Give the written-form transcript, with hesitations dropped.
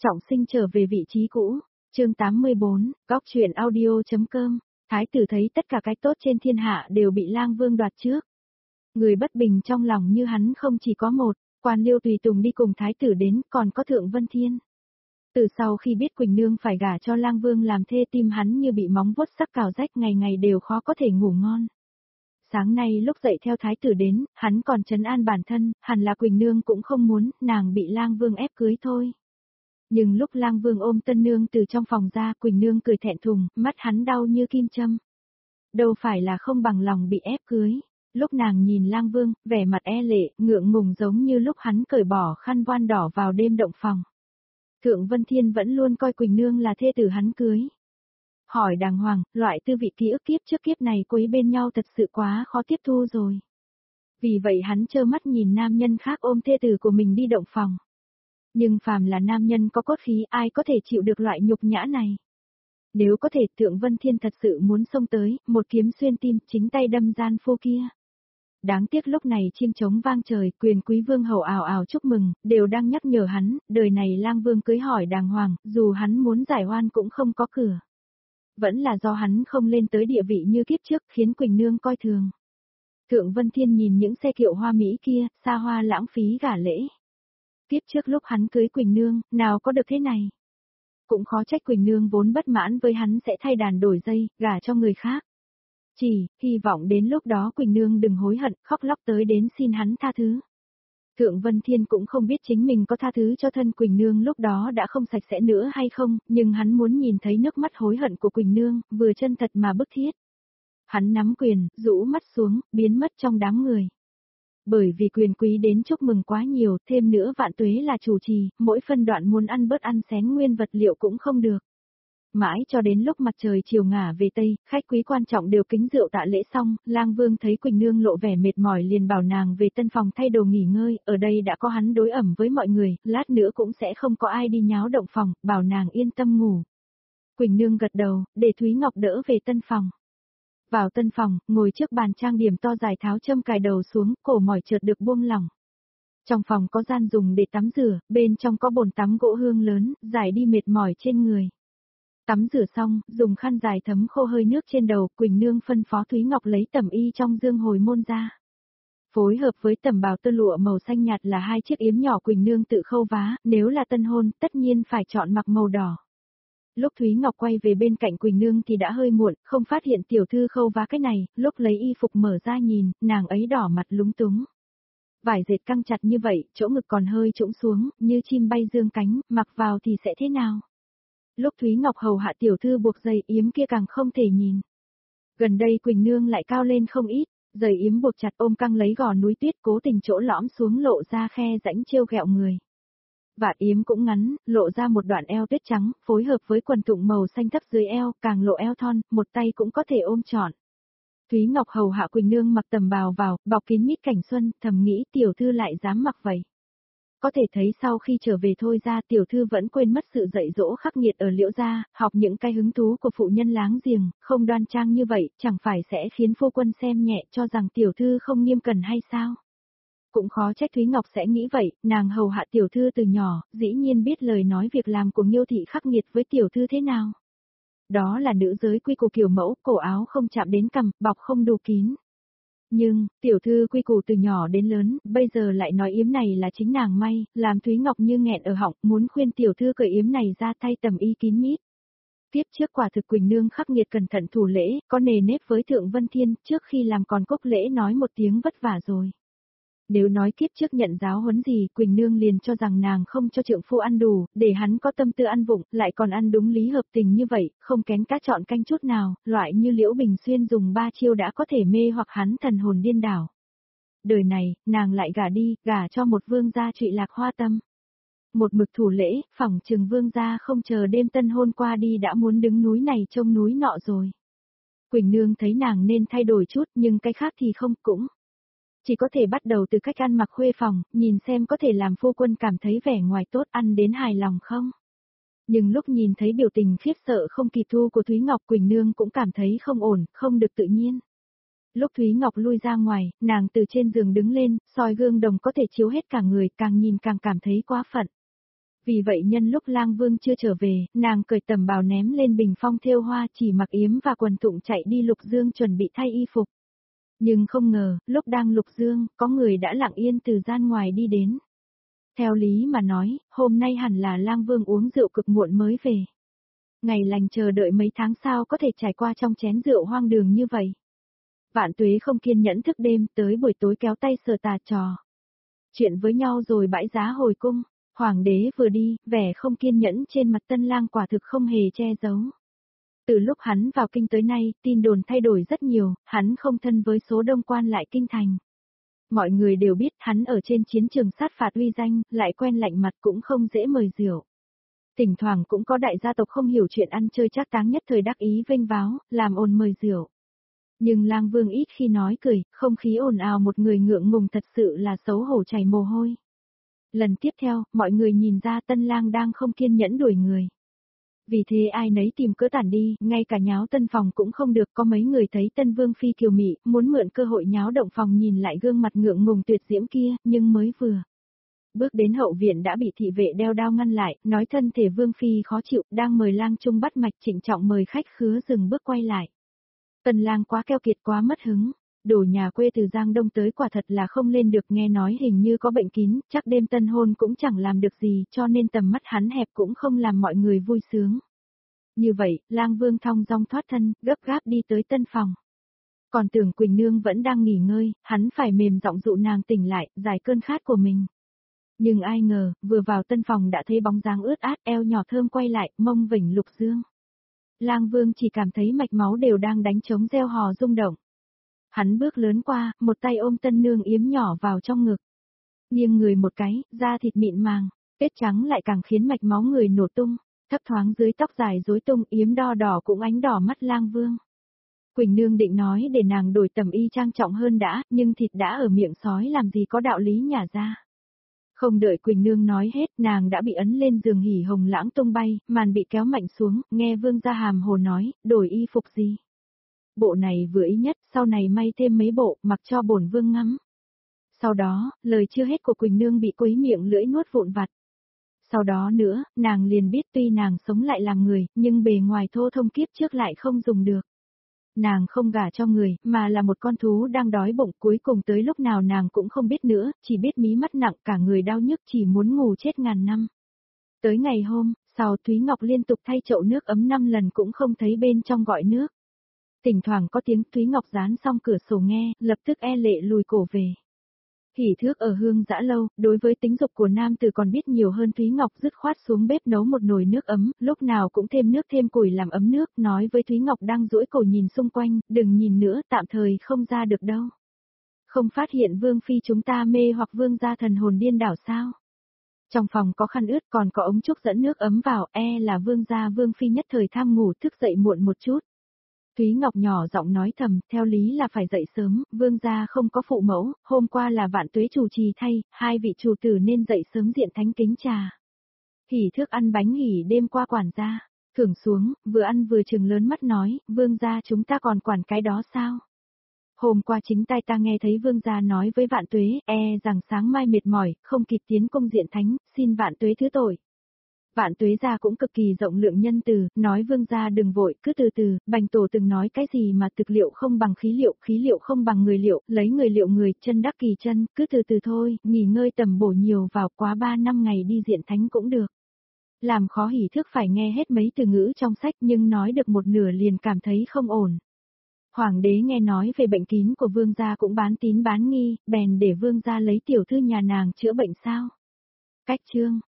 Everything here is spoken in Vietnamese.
Trọng sinh trở về vị trí cũ, chương 84, góc truyện audio.com, thái tử thấy tất cả cái tốt trên thiên hạ đều bị Lang Vương đoạt trước. Người bất bình trong lòng như hắn không chỉ có một, Quan Liêu tùy tùng đi cùng thái tử đến, còn có Thượng Vân Thiên. Từ sau khi biết Quỳnh Nương phải gả cho Lang Vương làm thê, tim hắn như bị móng vuốt sắc cào rách, ngày ngày đều khó có thể ngủ ngon. Sáng nay lúc dậy theo thái tử đến, hắn còn trấn an bản thân, hẳn là Quỳnh Nương cũng không muốn, nàng bị Lang Vương ép cưới thôi. Nhưng lúc Lang Vương ôm Tân Nương từ trong phòng ra, Quỳnh Nương cười thẹn thùng, mắt hắn đau như kim châm. Đâu phải là không bằng lòng bị ép cưới. Lúc nàng nhìn Lang Vương, vẻ mặt e lệ, ngượng ngùng giống như lúc hắn cởi bỏ khăn voan đỏ vào đêm động phòng. Thượng Vân Thiên vẫn luôn coi Quỳnh Nương là thê tử hắn cưới. Hỏi đàng hoàng, loại tư vị ký ức kiếp trước kiếp này quấy bên nhau thật sự quá khó tiếp thu rồi. Vì vậy hắn trơ mắt nhìn nam nhân khác ôm thê tử của mình đi động phòng. Nhưng phàm là nam nhân có cốt khí, ai có thể chịu được loại nhục nhã này. Nếu có thể, Thượng Vân Thiên thật sự muốn xông tới, một kiếm xuyên tim, chính tay đâm gian phu kia. Đáng tiếc lúc này chim trống vang trời, quyền quý vương hầu ào ào chúc mừng, đều đang nhắc nhở hắn, đời này Lang Vương cưới hỏi đàng hoàng, dù hắn muốn giải oan cũng không có cửa. Vẫn là do hắn không lên tới địa vị như kiếp trước, khiến Quỳnh Nương coi thường. Thượng Vân Thiên nhìn những xe kiệu hoa mỹ kia, xa hoa lãng phí gả lễ. Tiếp trước lúc hắn cưới Quỳnh Nương, nào có được thế này. Cũng khó trách Quỳnh Nương vốn bất mãn với hắn sẽ thay đàn đổi dây, gả cho người khác. Chỉ, hy vọng đến lúc đó Quỳnh Nương đừng hối hận, khóc lóc tới đến xin hắn tha thứ. Thượng Vân Thiên cũng không biết chính mình có tha thứ cho thân Quỳnh Nương lúc đó đã không sạch sẽ nữa hay không, nhưng hắn muốn nhìn thấy nước mắt hối hận của Quỳnh Nương, vừa chân thật mà bức thiết. Hắn nắm quyền, rũ mắt xuống, biến mất trong đám người. Bởi vì quyền quý đến chúc mừng quá nhiều, thêm nữa Vạn Tuế là chủ trì, mỗi phân đoạn muốn ăn bớt ăn xén nguyên vật liệu cũng không được. Mãi cho đến lúc mặt trời chiều ngả về Tây, khách quý quan trọng đều kính rượu tạ lễ xong, Lang Vương thấy Quỳnh Nương lộ vẻ mệt mỏi liền bảo nàng về tân phòng thay đồ nghỉ ngơi, ở đây đã có hắn đối ẩm với mọi người, lát nữa cũng sẽ không có ai đi nháo động phòng, bảo nàng yên tâm ngủ. Quỳnh Nương gật đầu, để Thúy Ngọc đỡ về tân phòng. Vào tân phòng, ngồi trước bàn trang điểm to dài tháo châm cài đầu xuống, cổ mỏi chợt được buông lỏng. Trong phòng có gian dùng để tắm rửa, bên trong có bồn tắm gỗ hương lớn, giải đi mệt mỏi trên người. Tắm rửa xong, dùng khăn dài thấm khô hơi nước trên đầu, Quỳnh Nương phân phó Thúy Ngọc lấy tẩm y trong dương hồi môn ra. Phối hợp với tẩm bào tơ lụa màu xanh nhạt là 2 chiếc yếm nhỏ Quỳnh Nương tự khâu vá, nếu là tân hôn, tất nhiên phải chọn mặc màu đỏ. Lúc Thúy Ngọc quay về bên cạnh Quỳnh Nương thì đã hơi muộn, không phát hiện tiểu thư khâu vá cái này, lúc lấy y phục mở ra nhìn, nàng ấy đỏ mặt lúng túng. Vải dệt căng chặt như vậy, chỗ ngực còn hơi trũng xuống, như chim bay dương cánh, mặc vào thì sẽ thế nào? Lúc Thúy Ngọc hầu hạ tiểu thư buộc dây yếm kia càng không thể nhìn. Gần đây Quỳnh Nương lại cao lên không ít, dây yếm buộc chặt ôm căng lấy gò núi tuyết cố tình chỗ lõm xuống lộ ra khe rãnh trêu ghẹo người. Vạt yếm cũng ngắn, lộ ra một đoạn eo tuyết trắng, phối hợp với quần tụng màu xanh thấp dưới eo, càng lộ eo thon, một tay cũng có thể ôm trọn. Thúy Ngọc hầu hạ Quỳnh Nương mặc tầm bào vào, bọc kín mít cảnh xuân, thầm nghĩ tiểu thư lại dám mặc vậy. Có thể thấy sau khi trở về thôi ra tiểu thư vẫn quên mất sự dạy dỗ khắc nghiệt ở Liễu gia, học những cái hứng thú của phụ nhân láng giềng, không đoan trang như vậy, chẳng phải sẽ khiến phu quân xem nhẹ cho rằng tiểu thư không nghiêm cẩn hay sao? Cũng khó trách Thúy Ngọc sẽ nghĩ vậy, nàng hầu hạ tiểu thư từ nhỏ, dĩ nhiên biết lời nói việc làm của Nghiêu thị khắc nghiệt với tiểu thư thế nào. Đó là nữ giới quy củ kiểu mẫu, cổ áo không chạm đến cằm, bọc không đủ kín. Nhưng, tiểu thư quy củ từ nhỏ đến lớn, bây giờ lại nói yếm này là chính nàng may, làm Thúy Ngọc như nghẹn ở họng, muốn khuyên tiểu thư cởi yếm này ra thay tầm y kín mít. Tiếp trước quả thực Quỳnh Nương khắc nghiệt cẩn thận thủ lễ, có nề nếp với Thượng Vân Thiên, trước khi làm còn cốc lễ nói một tiếng vất vả rồi. Nếu nói kiếp trước nhận giáo huấn gì, Quỳnh Nương liền cho rằng nàng không cho trượng phu ăn đủ, để hắn có tâm tư ăn vụng, lại còn ăn đúng lý hợp tình như vậy, không kén cá chọn canh chút nào, loại như Liễu Bình Xuyên dùng 3 chiêu đã có thể mê hoặc hắn thần hồn điên đảo. Đời này, nàng lại gả cho một vương gia trụy lạc hoa tâm. Một mực thủ lễ, phỏng chừng vương gia không chờ đêm tân hôn qua đi đã muốn đứng núi này trông núi nọ rồi. Quỳnh Nương thấy nàng nên thay đổi chút nhưng cái khác thì không cũng. Chỉ có thể bắt đầu từ cách ăn mặc khuê phòng, nhìn xem có thể làm phu quân cảm thấy vẻ ngoài tốt ăn đến hài lòng không. Nhưng lúc nhìn thấy biểu tình khiếp sợ không kịp thu của Thúy Ngọc Quỳnh Nương cũng cảm thấy không ổn, không được tự nhiên. Lúc Thúy Ngọc lui ra ngoài, nàng từ trên giường đứng lên, soi gương đồng có thể chiếu hết cả người, càng nhìn càng cảm thấy quá phận. Vì vậy nhân lúc lang vương chưa trở về, nàng cởi tầm bào ném lên bình phong thêu hoa, chỉ mặc yếm và quần tụng chạy đi Lục Dương chuẩn bị thay y phục. Nhưng không ngờ, lúc đang Lục Dương, có người đã lặng yên từ gian ngoài đi đến. Theo lý mà nói, hôm nay hẳn là lang vương uống rượu cực muộn mới về. Ngày lành chờ đợi mấy tháng sao có thể trải qua trong chén rượu hoang đường như vậy. Vạn Tuế không kiên nhẫn thức đêm, tới buổi tối kéo tay Sở Tà trò chuyện với nhau rồi bãi giá hồi cung. Hoàng đế vừa đi, vẻ không kiên nhẫn trên mặt Tân Lang quả thực không hề che giấu. Từ lúc hắn vào kinh tới nay, tin đồn thay đổi rất nhiều, hắn không thân với số đông quan lại kinh thành. Mọi người đều biết hắn ở trên chiến trường sát phạt uy danh, lại quen lạnh mặt cũng không dễ mời rượu. Thỉnh thoảng cũng có đại gia tộc không hiểu chuyện ăn chơi trác táng nhất thời đắc ý vênh váo, làm ồn mời rượu. Nhưng Lang Vương ít khi nói cười, không khí ồn ào một người ngượng ngùng thật sự là xấu hổ chảy mồ hôi. Lần tiếp theo, mọi người nhìn ra Tân Lang đang không kiên nhẫn đuổi người. Vì thế ai nấy tìm cớ tản đi, ngay cả nháo tân phòng cũng không được, có mấy người thấy Tân Vương phi kiều mị, muốn mượn cơ hội nháo động phòng nhìn lại gương mặt ngượng ngùng tuyệt diễm kia, nhưng mới vừa bước đến hậu viện đã bị thị vệ đeo đao ngăn lại, nói thân thể Vương phi khó chịu, đang mời Lang Trung bắt mạch trịnh trọng mời khách khứa dừng bước quay lại. Tân Lang quá keo kiệt quá mất hứng. Đồ nhà quê từ Giang Đông tới quả thật là không lên được, nghe nói hình như có bệnh kín, chắc đêm tân hôn cũng chẳng làm được gì, cho nên tầm mắt hắn hẹp cũng không làm mọi người vui sướng. Như vậy, Lang Vương thong dong thoát thân, gấp gáp đi tới tân phòng. Còn tưởng Quỳnh Nương vẫn đang nghỉ ngơi, hắn phải mềm giọng dụ nàng tỉnh lại, giải cơn khát của mình. Nhưng ai ngờ, vừa vào tân phòng đã thấy bóng dáng ướt át, eo nhỏ thơm quay lại, mông vểnh Lục Dương. Lang Vương chỉ cảm thấy mạch máu đều đang đánh trống reo hò rung động. Hắn bước lớn qua, một tay ôm Tân Nương yếm nhỏ vào trong ngực. Nghiêng người một cái, da thịt mịn màng, kết trắng lại càng khiến mạch máu người nổ tung, thấp thoáng dưới tóc dài rối tung yếm đo đỏ cũng ánh đỏ mắt Lang Vương. Quỳnh Nương định nói để nàng đổi tầm y trang trọng hơn đã, nhưng thịt đã ở miệng sói làm gì có đạo lý nhả ra. Không đợi Quỳnh Nương nói hết, nàng đã bị ấn lên giường hỉ hồng lãng tung bay, màn bị kéo mạnh xuống, nghe Vương gia hàm hồ nói, đổi y phục gì. Bộ này vừa ý nhất, sau này may thêm mấy bộ, mặc cho bổn vương ngắm. Sau đó, lời chưa hết của Quỳnh Nương bị quấy miệng lưỡi nuốt vụn vặt. Sau đó nữa, nàng liền biết tuy nàng sống lại làm người, nhưng bề ngoài thô thông kiếp trước lại không dùng được. Nàng không gả cho người, mà là một con thú đang đói bụng, cuối cùng tới lúc nào nàng cũng không biết nữa, chỉ biết mí mắt nặng cả người đau nhức chỉ muốn ngủ chết ngàn năm. Tới ngày hôm, sau Thúy Ngọc liên tục thay chậu nước ấm 5 lần cũng không thấy bên trong gọi nước. Thỉnh thoảng có tiếng Thúy Ngọc dán xong cửa sổ nghe, lập tức e lệ lùi cổ về. Hỉ Thước ở Hương Dã lâu, đối với tính dục của nam tử còn biết nhiều hơn Thúy Ngọc, dứt khoát xuống bếp nấu một nồi nước ấm, lúc nào cũng thêm nước thêm củi làm ấm nước, nói với Thúy Ngọc đang duỗi cổ nhìn xung quanh, đừng nhìn nữa, tạm thời không ra được đâu. Không phát hiện Vương phi chúng ta mê hoặc Vương gia thần hồn điên đảo sao? Trong phòng có khăn ướt còn có ống trúc dẫn nước ấm vào, là Vương gia Vương phi nhất thời tham ngủ thức dậy muộn một chút. Thúy Ngọc nhỏ giọng nói thầm, theo lý là phải dậy sớm, Vương gia không có phụ mẫu, hôm qua là Vạn Tuế chủ trì thay, hai vị chủ tử nên dậy sớm diện thánh kính trà. Hỉ Thước ăn bánh hỉ đêm qua quản gia, thưởng xuống, vừa ăn vừa trừng lớn mắt nói, Vương gia chúng ta còn quản cái đó sao? Hôm qua chính tai ta nghe thấy Vương gia nói với Vạn Tuế, rằng sáng mai mệt mỏi, không kịp tiến công diện thánh, xin Vạn Tuế thứ tội. Vạn Tuế gia cũng cực kỳ rộng lượng nhân từ, nói Vương gia đừng vội, cứ từ từ, Bành Tổ từng nói cái gì mà thực liệu không bằng khí liệu không bằng người liệu, lấy người liệu người, chân đắc kỳ chân, cứ từ từ thôi, nghỉ ngơi tầm bổ nhiều vào, quá 3 năm ngày đi diện thánh cũng được. Làm khó Hỉ Thước phải nghe hết mấy từ ngữ trong sách nhưng nói được một nửa liền cảm thấy không ổn. Hoàng đế nghe nói về bệnh kín của Vương gia cũng bán tín bán nghi, bèn để Vương gia lấy tiểu thư nhà nàng chữa bệnh sao. Cách chương